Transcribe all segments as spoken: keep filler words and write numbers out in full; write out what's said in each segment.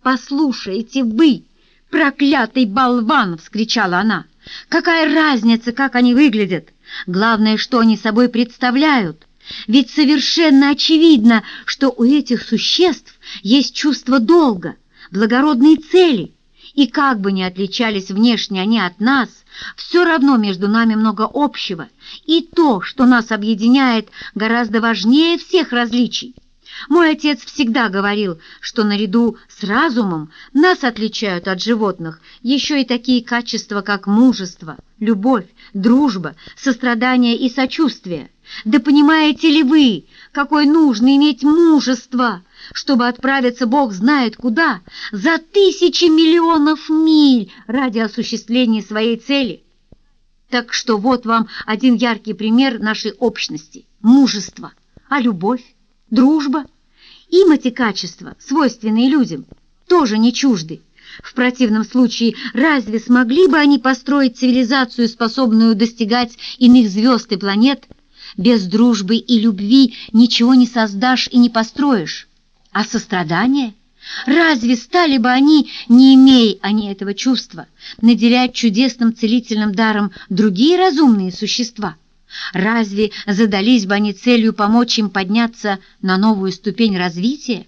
«Послушайте вы, проклятый болван!» — вскричала она. «Какая разница, как они выглядят? Главное, что они собой представляют. Ведь совершенно очевидно, что у этих существ есть чувство долга, благородные цели, и как бы ни отличались внешне они от нас, все равно между нами много общего, и то, что нас объединяет, гораздо важнее всех различий. Мой отец всегда говорил, что наряду с разумом нас отличают от животных еще и такие качества, как мужество, любовь, дружба, сострадание и сочувствие. Да понимаете ли вы, какое нужно иметь мужество, чтобы отправиться Бог знает куда, за тысячи миллионов миль ради осуществления своей цели? Так что вот вам один яркий пример нашей общности – мужество. А любовь, дружба? Им эти качества, свойственные людям, тоже не чужды. В противном случае, разве смогли бы они построить цивилизацию, способную достигать иных звезд и планет? Без дружбы и любви ничего не создашь и не построишь. А сострадание? Разве стали бы они, не имея они этого чувства, наделять чудесным целительным даром другие разумные существа? Разве задались бы они целью помочь им подняться на новую ступень развития?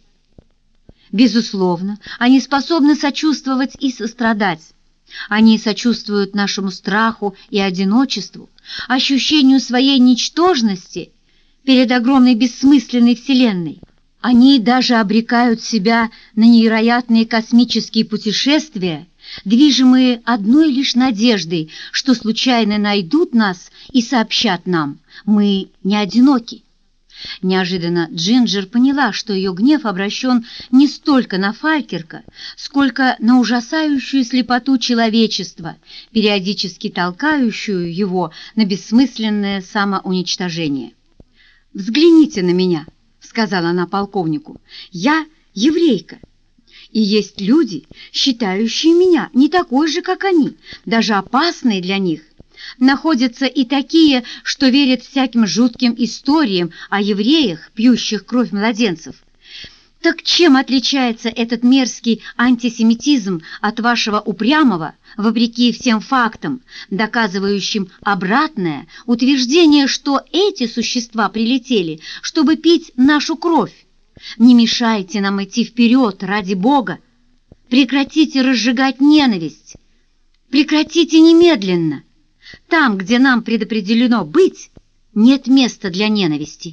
Безусловно, они способны сочувствовать и сострадать. Они сочувствуют нашему страху и одиночеству, ощущению своей ничтожности перед огромной бессмысленной вселенной. Они даже обрекают себя на невероятные космические путешествия, движимые одной лишь надеждой, что случайно найдут нас и сообщат нам: мы не одиноки. Неожиданно Джинджер поняла, что ее гнев обращен не столько на Фалькерка, сколько на ужасающую слепоту человечества, периодически толкающую его на бессмысленное самоуничтожение. «Взгляните на меня», — сказала она полковнику, — «я еврейка. И есть люди, считающие меня не такой же, как они, даже опасные для них. Находятся и такие, что верят всяким жутким историям о евреях, пьющих кровь младенцев. Так чем отличается этот мерзкий антисемитизм от вашего упрямого, вопреки всем фактам, доказывающим обратное, утверждение, что эти существа прилетели, чтобы пить нашу кровь? Не мешайте нам идти вперед, ради Бога. Прекратите разжигать ненависть. Прекратите немедленно. Там, где нам предопределено быть, нет места для ненависти».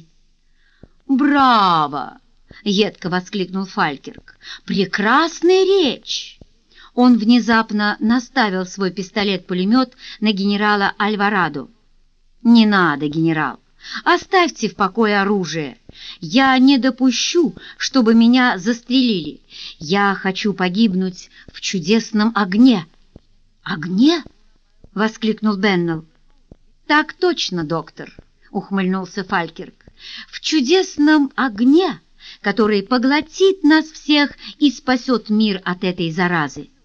«Браво!» — едко воскликнул Фалькерк. «Прекрасная речь!» Он внезапно наставил свой пистолет-пулемет на генерала Альварадо. «Не надо, генерал, оставьте в покое оружие. Я не допущу, чтобы меня застрелили. Я хочу погибнуть в чудесном огне». «Огне?» — воскликнул Беннелл. «Так точно, доктор», — ухмыльнулся Фалькерк. «В чудесном огне, который поглотит нас всех и спасет мир от этой заразы.